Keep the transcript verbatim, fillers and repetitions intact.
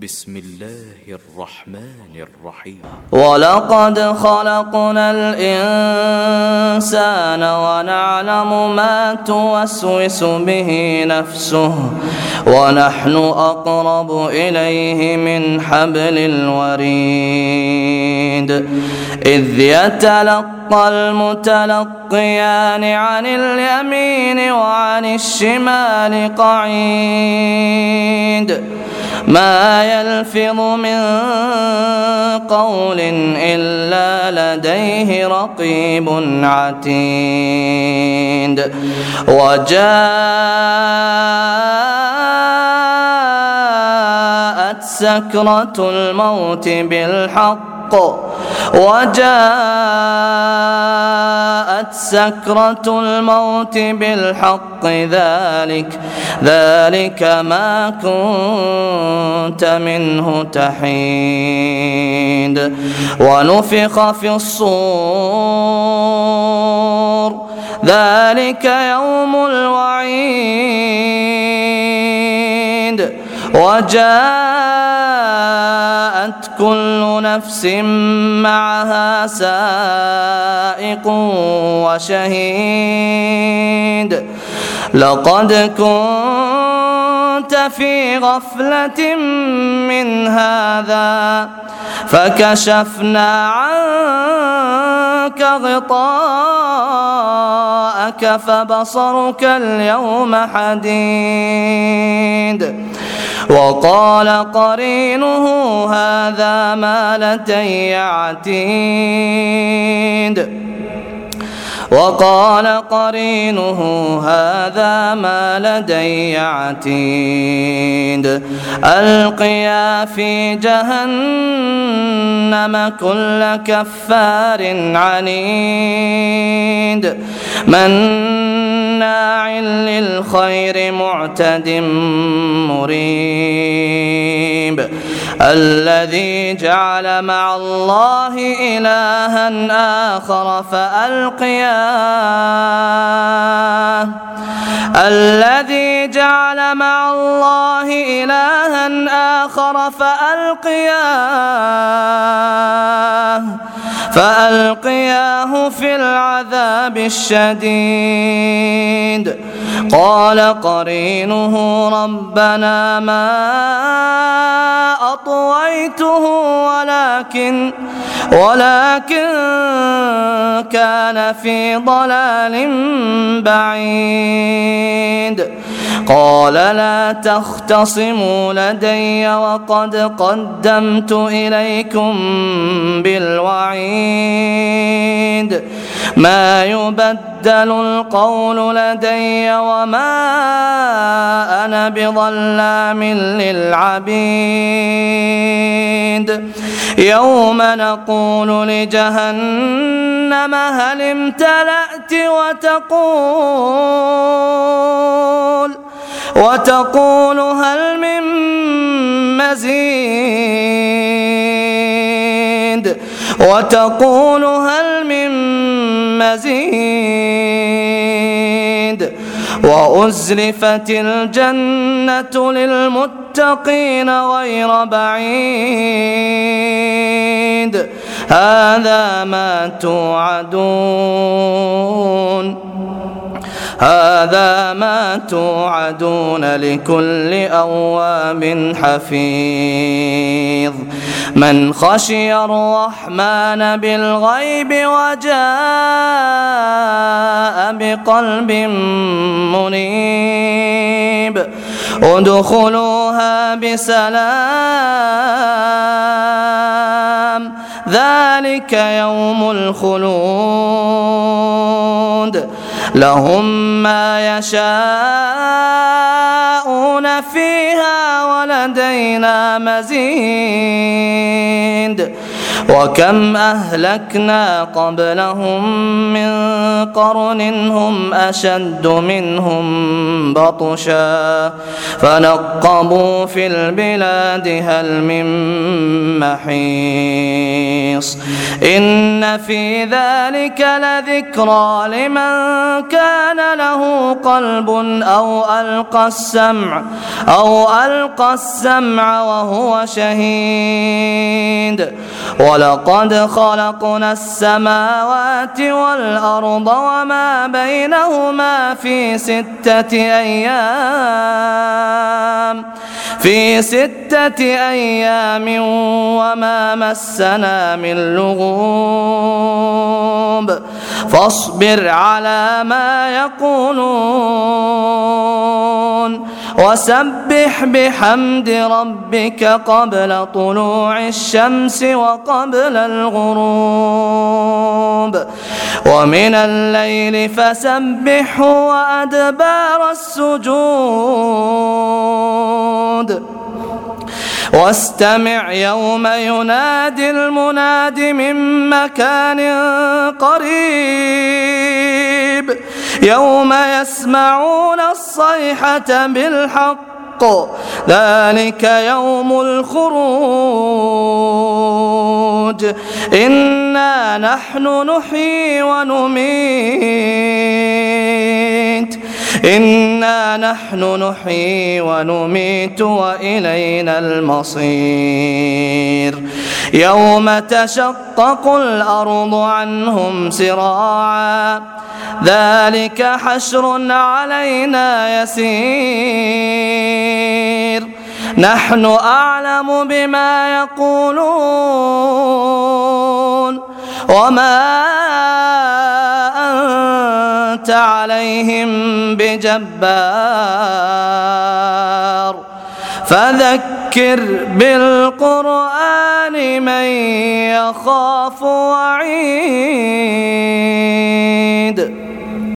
بسم الله الرحمن الرحيم. ولقد خلقنا الإنسان ونعلم ما توسوس به نفسه ونحن أقرب إليه من حبل الوريد إذ يتلقى المتلقيان عن اليمين وعن الشمال قعيد ما يلفظ من قول إلا لديه رقيب عتيد وجاءت سكرة الموت بالحق وجاءت سكرة الموت بالحق ذلك ذلك ما كنت منه تحيد ونفخ في الصور ذلك يوم الوعيد وجاءت كل نفس معها سائق وشهيد لقد كنت في غفلة من هذا فكشفنا عنك غطاءك فبصرك اليوم حديد وقال قرينه هذا ما لدي عتيد وقال قرينه هذا ما لدي عتيد ألقيا في جهنم كل كفار عنيد مناع للخير معتد مريب الذي جعل مع الله إلها آخر فألقياه الذي جعل مع الله إلها آخر فألقياه فألقياه في العذاب الشديد قال قرينه ربنا ما أطويته ولكن ولكن كان في ضلال بعيد قال لا تختصموا لدي وقد قدمت إليكم بالوعيد ما يبدل القول لدي وما أنا بظلام للعبيد يوم نقول لجهنم هل امتلأت وتقول وتقول هل من مزيد وتقول هل من مزيد وأزلفت الجنة للمتقين غير بعيد هذا ما توعدون هذا ما توعدون لكل أواب حفيظ من خشي الرحمن بالغيب وجاء بقلب منيب ادخلوها بسلام ذلك يوم الخلود لهم ما يشاءون فيها ولدينا مزيد وكم أهلكنا قبلهم من قرن هم أشد منهم بطشا فنقبوا في البلاد هل من محيص إن في ذلك لذكرى لمن كان له قلب أو ألقى السمع أو ألقى السمع وهو شهيد ولقد خلقنا السماوات والأرض وما بينهما في ستة أيام في ستة أيام وما مسنا من لغوب فاصبر على ما يقولون وسبح بحمد ربك قبل طلوع الشمس وقبل الغروب ومن الليل فسبحه وأدبار السجود واستمع يوم ينادي المناد من مكان قريب يوم يسمعون الصيحة بالحق ذلك يوم الخروج إنا نحن نحيي ونميت إنا نحن نحيي ونميت وإلينا المصير يوم تشقق الأرض عنهم سراعا ذلك حشر علينا يسير نحن أعلم بما يقولون وما أنت عليهم بجبار فذكر بالقرآن من يخاف وعيد